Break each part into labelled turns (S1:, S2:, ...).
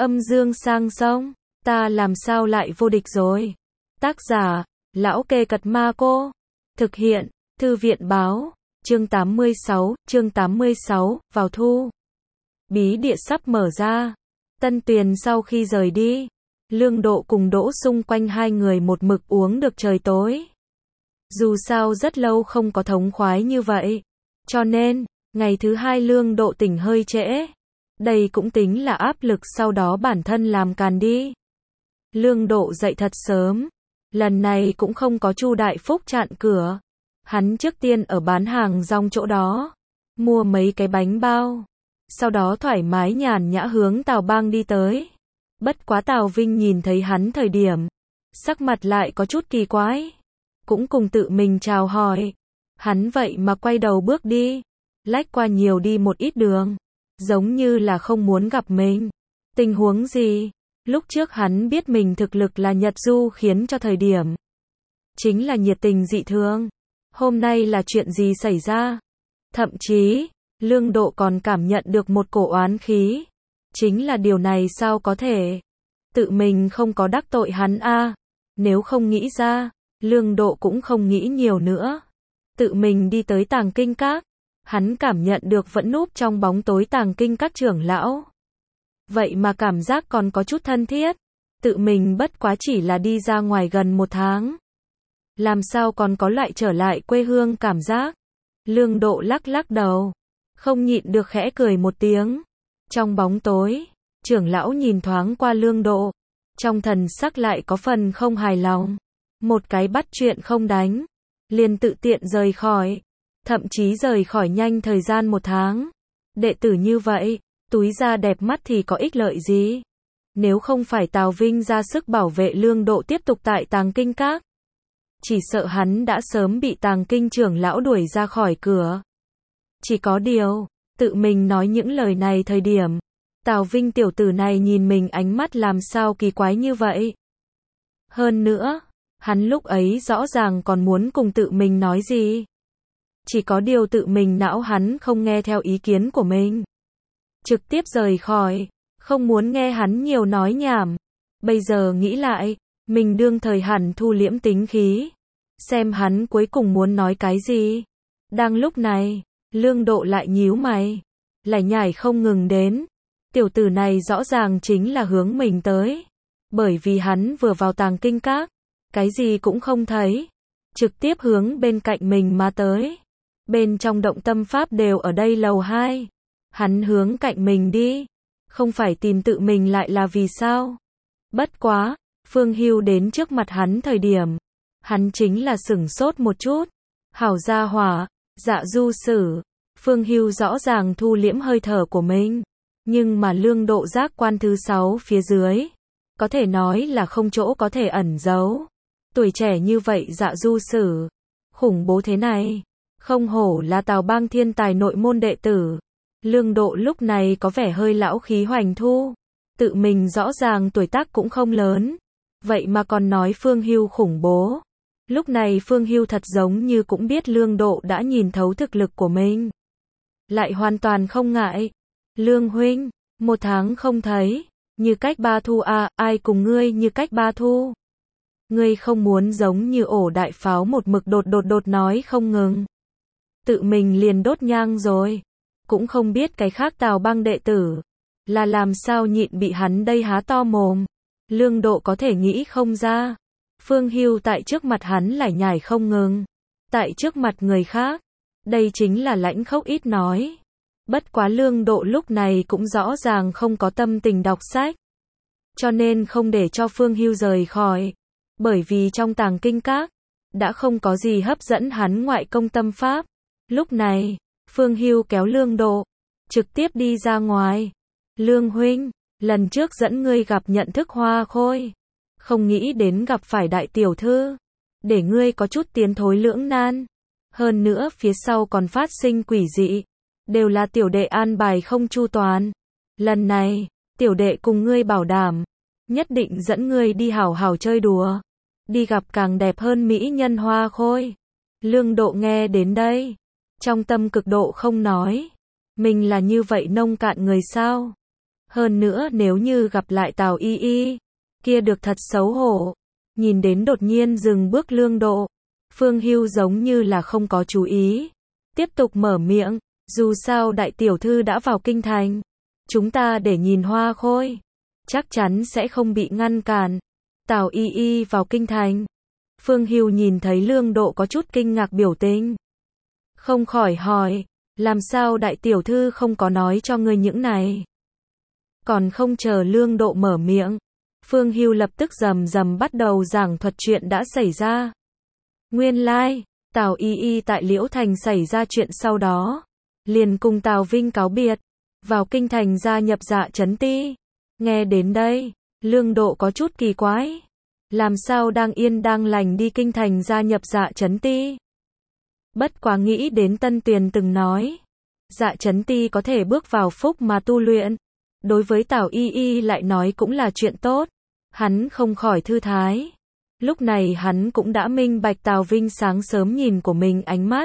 S1: Âm dương sang sông, ta làm sao lại vô địch rồi. Tác giả, Lão Kê Cật Ma Cô. Thực hiện, Thư viện báo, chương 86, vào thu. Bí địa sắp mở ra. Tân Tuyền sau khi rời đi, Lương Độ cùng Đỗ xung quanh hai người một mực uống được trời tối. Dù sao rất lâu không có thống khoái như vậy. Cho nên, ngày thứ hai Lương Độ tỉnh hơi trễ. Đây cũng tính là áp lực sau đó bản thân làm càn đi. Lương Độ dậy thật sớm. Lần này cũng không có Chu Đại Phúc chặn cửa. Hắn trước tiên ở bán hàng rong chỗ đó, mua mấy cái bánh bao. Sau đó thoải mái nhàn nhã hướng Tào Bang đi tới. Bất quá Tào Vinh nhìn thấy hắn thời điểm, sắc mặt lại có chút kỳ quái. Cũng cùng tự mình chào hỏi. Hắn vậy mà quay đầu bước đi, lách qua nhiều đi một ít đường, giống như là không muốn gặp mình. Tình huống gì? Lúc trước hắn biết mình thực lực là Nhật Du khiến cho thời điểm chính là nhiệt tình dị thường. Hôm nay là chuyện gì xảy ra? Thậm chí, Lương Độ còn cảm nhận được một cổ oán khí. Chính là điều này sao có thể? Tự mình không có đắc tội hắn a. Nếu không nghĩ ra, Lương Độ cũng không nghĩ nhiều nữa. Tự mình đi tới Tàng Kinh Các. Hắn cảm nhận được vẫn núp trong bóng tối Tàng Kinh Các trưởng lão. Vậy mà cảm giác còn có chút thân thiết. Tự mình bất quá chỉ là đi ra ngoài gần một tháng. Làm sao còn có lại trở lại quê hương cảm giác. Lương Độ lắc lắc đầu, không nhịn được khẽ cười một tiếng. Trong bóng tối, trưởng lão nhìn thoáng qua Lương Độ, trong thần sắc lại có phần không hài lòng. Một cái bắt chuyện không đánh, liền tự tiện rời khỏi. Thậm chí rời khỏi nhanh thời gian một tháng. Đệ tử như vậy, túi da đẹp mắt thì có ích lợi gì? Nếu không phải Tào Vinh ra sức bảo vệ Lương Độ tiếp tục tại Tàng Kinh Các, chỉ sợ hắn đã sớm bị Tàng Kinh trưởng lão đuổi ra khỏi cửa. Chỉ có điều, tự mình nói những lời này thời điểm, Tào Vinh tiểu tử này nhìn mình ánh mắt làm sao kỳ quái như vậy. Hơn nữa, hắn lúc ấy rõ ràng còn muốn cùng tự mình nói gì. Chỉ có điều tự mình não hắn không nghe theo ý kiến của mình. Trực tiếp rời khỏi, không muốn nghe hắn nhiều nói nhảm. Bây giờ nghĩ lại, mình đương thời hẳn thu liễm tính khí. Xem hắn cuối cùng muốn nói cái gì. Đang lúc này, Lương Độ lại nhíu mày. Lải nhải không ngừng đến. Tiểu tử này rõ ràng chính là hướng mình tới. Bởi vì hắn vừa vào Tàng Kinh Các, cái gì cũng không thấy. Trực tiếp hướng bên cạnh mình mà tới. Bên trong động tâm pháp đều ở đây lầu 2. Hắn hướng cạnh mình đi. Không phải tìm tự mình lại là vì sao? Bất quá, Phương Hưu đến trước mặt hắn thời điểm, hắn chính là sửng sốt một chút. Hảo gia hỏa, Dạ Du Sử. Phương Hưu rõ ràng thu liễm hơi thở của mình. Nhưng mà Lương Độ giác quan thứ 6 phía dưới, có thể nói là không chỗ có thể ẩn giấu. Tuổi trẻ như vậy Dạ Du Sử, khủng bố thế này. Không hổ là Tào Bang thiên tài nội môn đệ tử. Lương Độ lúc này có vẻ hơi lão khí hoành thu. Tự mình rõ ràng tuổi tác cũng không lớn. Vậy mà còn nói Phương Hưu khủng bố. Lúc này Phương Hưu thật giống như cũng biết Lương Độ đã nhìn thấu thực lực của mình. Lại hoàn toàn không ngại. Lương huynh, một tháng không thấy. Như cách ba thu à, ai cùng ngươi như cách ba thu. Ngươi không muốn giống như ổ đại pháo một mực đột nói không ngừng. Tự mình liền đốt nhang rồi. Cũng không biết cái khác Tào Bang đệ tử là làm sao nhịn bị hắn đây há to mồm. Lương Độ có thể nghĩ không ra. Phương Hưu tại trước mặt hắn lải nhải không ngừng. Tại trước mặt người khác, đây chính là lãnh khốc ít nói. Bất quá Lương Độ lúc này cũng rõ ràng không có tâm tình đọc sách. Cho nên không để cho Phương Hưu rời khỏi. Bởi vì trong Tàng Kinh Các, đã không có gì hấp dẫn hắn ngoại công tâm pháp. Lúc này, Phương Hưu kéo Lương Độ, trực tiếp đi ra ngoài. Lương huynh, lần trước dẫn ngươi gặp nhận thức Hoa Khôi. Không nghĩ đến gặp phải đại tiểu thư. Để ngươi có chút tiến thối lưỡng nan. Hơn nữa phía sau còn phát sinh quỷ dị. Đều là tiểu đệ an bài không chu toàn. Lần này, tiểu đệ cùng ngươi bảo đảm. Nhất định dẫn ngươi đi hảo hảo chơi đùa. Đi gặp càng đẹp hơn mỹ nhân Hoa Khôi. Lương Độ nghe đến đây. Trong tâm cực độ không nói. Mình là như vậy nông cạn người sao? Hơn nữa nếu như gặp lại Tào Y Y, kia được thật xấu hổ. Nhìn đến đột nhiên dừng bước Lương Độ, Phương Hưu giống như là không có chú ý. Tiếp tục mở miệng, dù sao đại tiểu thư đã vào kinh thành. Chúng ta để nhìn hoa khôi. Chắc chắn sẽ không bị ngăn cản. Tào Y Y vào kinh thành. Phương Hưu nhìn thấy Lương Độ có chút kinh ngạc biểu tình. Không khỏi hỏi, làm sao đại tiểu thư không có nói cho ngươi những này? Còn không chờ Lương Độ mở miệng, Phương Hưu lập tức rầm rầm bắt đầu giảng thuật chuyện đã xảy ra. Nguyên lai, Tào Y Y tại Liễu Thành xảy ra chuyện sau đó, liền cùng Tào Vinh cáo biệt, vào kinh thành gia nhập Dạ Chấn Ti. Nghe đến đây, Lương Độ có chút kỳ quái. Làm sao đang yên đang lành đi kinh thành gia nhập Dạ Chấn Ti? Bất quá nghĩ đến Tân Tuyền từng nói, Dạ Chấn Ti có thể bước vào phúc mà tu luyện. Đối với Tào Y Y lại nói cũng là chuyện tốt. Hắn không khỏi thư thái. Lúc này hắn cũng đã minh bạch Tào Vinh sáng sớm nhìn của mình ánh mắt.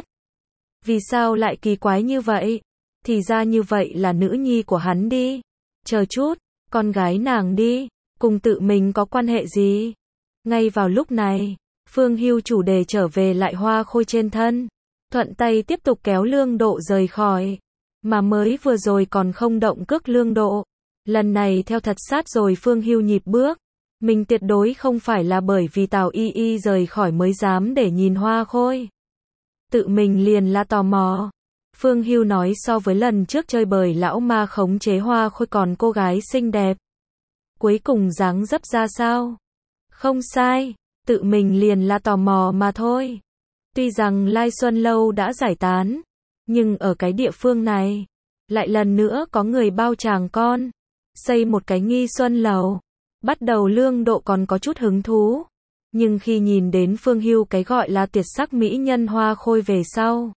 S1: Vì sao lại kỳ quái như vậy? Thì ra như vậy là nữ nhi của hắn đi. Chờ chút, con gái nàng đi, cùng tự mình có quan hệ gì? Ngay vào lúc này, Phương Hưu chủ đề trở về lại hoa khôi trên thân. Thuận tay tiếp tục kéo Lương Độ rời khỏi. Mà mới vừa rồi còn không động cước Lương Độ. Lần này theo thật sát rồi Phương Hưu nhịp bước. Mình tuyệt đối không phải là bởi vì Tào Y Y rời khỏi mới dám để nhìn hoa khôi. Tự mình liền là tò mò. Phương Hưu nói so với lần trước chơi bời lão ma khống chế hoa khôi còn cô gái xinh đẹp. Cuối cùng dáng dấp ra sao? Không sai, tự mình liền là tò mò mà thôi. Tuy rằng Lai Xuân Lâu đã giải tán, nhưng ở cái địa phương này, lại lần nữa có người bao chàng con, xây một cái Nghi Xuân Lầu. Bắt đầu Lương Độ còn có chút hứng thú, nhưng khi nhìn đến Phương Hưu cái gọi là tuyệt sắc mỹ nhân hoa khôi về sau,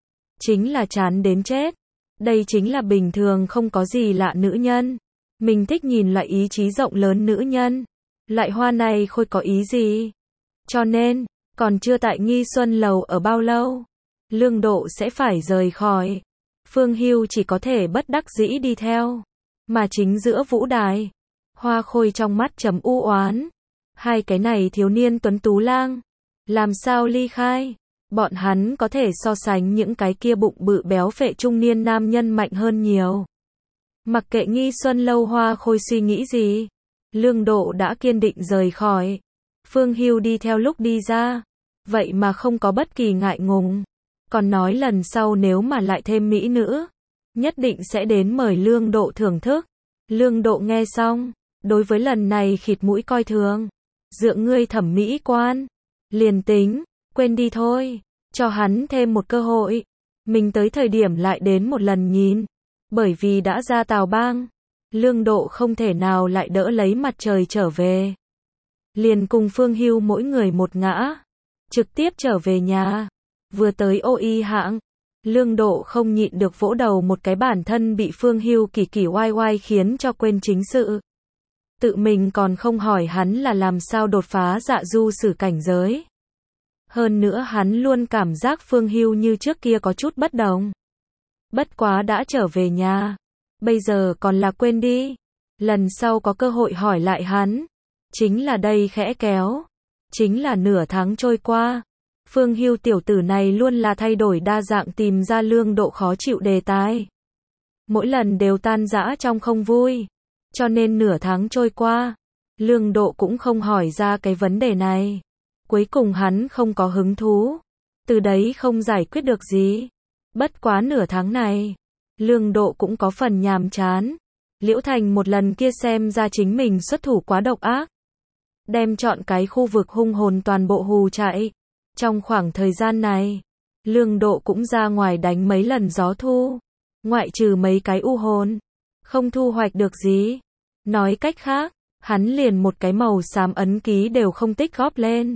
S1: chính là chán đến chết. Đây chính là bình thường không có gì lạ nữ nhân. Mình thích nhìn loại ý chí rộng lớn nữ nhân. Loại hoa này khôi có ý gì? Cho nên, còn chưa tại Nghi Xuân Lầu ở bao lâu, Lương Độ sẽ phải rời khỏi. Phương Hưu chỉ có thể bất đắc dĩ đi theo. Mà chính giữa vũ đài, hoa khôi trong mắt trầm u oán. Hai cái này thiếu niên tuấn tú lang, làm sao ly khai? Bọn hắn có thể so sánh những cái kia bụng bự béo phệ trung niên nam nhân mạnh hơn nhiều. Mặc kệ Nghi Xuân Lâu hoa khôi suy nghĩ gì, Lương Độ đã kiên định rời khỏi. Phương Hưu đi theo lúc đi ra, vậy mà không có bất kỳ ngại ngùng. Còn nói lần sau nếu mà lại thêm mỹ nữ, nhất định sẽ đến mời Lương Độ thưởng thức. Lương Độ nghe xong, đối với lần này khịt mũi coi thường. Dựa ngươi thẩm mỹ quan, liền tính, quên đi thôi, cho hắn thêm một cơ hội. Mình tới thời điểm lại đến một lần nhìn. Bởi vì đã ra Tào Bang, Lương Độ không thể nào lại đỡ lấy mặt trời trở về. Liền cùng Phương Hưu mỗi người một ngã, trực tiếp trở về nhà. Vừa tới Ô Y hãng, Lương Độ không nhịn được vỗ đầu một cái, bản thân bị Phương Hưu kỳ kỳ oai oai khiến cho quên chính sự. Tự mình còn không hỏi hắn là làm sao đột phá dạ du sử cảnh giới. Hơn nữa hắn luôn cảm giác Phương Hưu như trước kia có chút bất đồng. Bất quá đã trở về nhà, bây giờ còn là quên đi. Lần sau có cơ hội hỏi lại hắn. Chính là đây khẽ kéo. Chính là nửa tháng trôi qua. Phương Hưu tiểu tử này luôn là thay đổi đa dạng tìm ra Lương Độ khó chịu đề tài. Mỗi lần đều tan rã trong không vui. Cho nên nửa tháng trôi qua, Lương Độ cũng không hỏi ra cái vấn đề này. Cuối cùng hắn không có hứng thú. Từ đấy không giải quyết được gì. Bất quá nửa tháng này, Lương Độ cũng có phần nhàm chán. Liễu Thành một lần kia xem ra chính mình xuất thủ quá độc ác. Đem chọn cái khu vực hung hồn toàn bộ hù chạy. Trong khoảng thời gian này, Lương Độ cũng ra ngoài đánh mấy lần gió thu. Ngoại trừ mấy cái u hồn, không thu hoạch được gì. Nói cách khác, hắn liền một cái màu xám ấn ký đều không tích góp lên.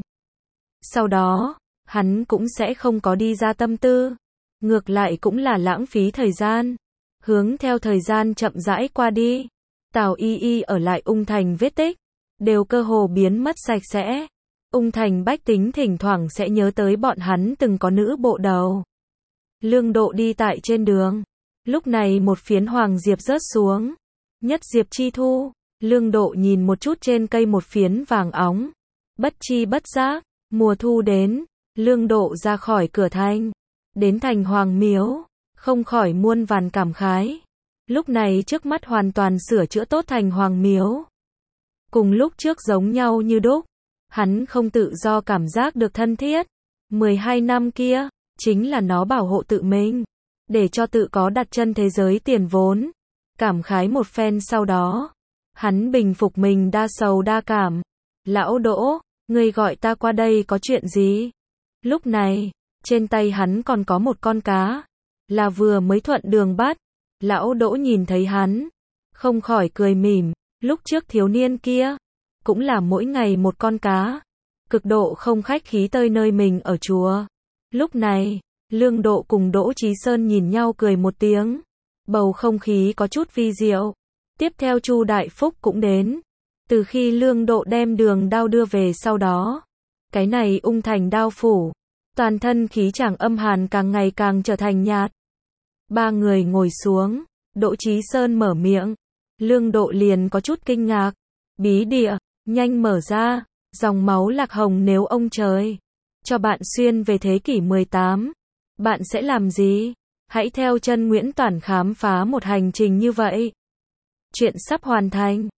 S1: Sau đó, hắn cũng sẽ không có đi ra tâm tư. Ngược lại cũng là lãng phí thời gian. Hướng theo thời gian chậm rãi qua đi, Tào Y Y ở lại Ung Thành vết tích, đều cơ hồ biến mất sạch sẽ. Ung Thành bách tính thỉnh thoảng sẽ nhớ tới bọn hắn từng có nữ bộ đầu. Lương Độ đi tại trên đường. Lúc này một phiến hoàng diệp rớt xuống. Nhất Diệp Chi Thu, Lương Độ nhìn một chút trên cây một phiến vàng óng. Bất chi bất giác, mùa thu đến, Lương Độ ra khỏi cửa thành, đến thành Hoàng Miếu, không khỏi muôn vàn cảm khái. Lúc này trước mắt hoàn toàn sửa chữa tốt thành Hoàng Miếu. Cùng lúc trước giống nhau như đúc, hắn không tự do cảm giác được thân thiết. 12 năm kia, chính là nó bảo hộ tự mình, để cho tự có đặt chân thế giới tiền vốn. Cảm khái một phen sau đó, hắn bình phục mình đa sầu đa cảm. Lão Đỗ, ngươi gọi ta qua đây có chuyện gì? Lúc này, trên tay hắn còn có một con cá, là vừa mới thuận đường bắt. Lão Đỗ nhìn thấy hắn, không khỏi cười mỉm, lúc trước thiếu niên kia, cũng là mỗi ngày một con cá, cực độ không khách khí tới nơi mình ở chùa. Lúc này, Lương Độ cùng Đỗ Chí Sơn nhìn nhau cười một tiếng, bầu không khí có chút vi diệu. Tiếp theo Chu Đại Phúc cũng đến. Từ khi Lương Độ đem Đường Đao đưa về sau đó, cái này Ung Thành Đao phủ, toàn thân khí chàng âm hàn càng ngày càng trở thành nhạt. Ba người ngồi xuống, Đỗ Chí Sơn mở miệng, Lương Độ liền có chút kinh ngạc. Bí địa, nhanh mở ra, dòng máu lạc hồng nếu ông trời cho bạn xuyên về thế kỷ 18, bạn sẽ làm gì? Hãy theo chân Nguyễn Toản khám phá một hành trình như vậy. Chuyện sắp hoàn thành.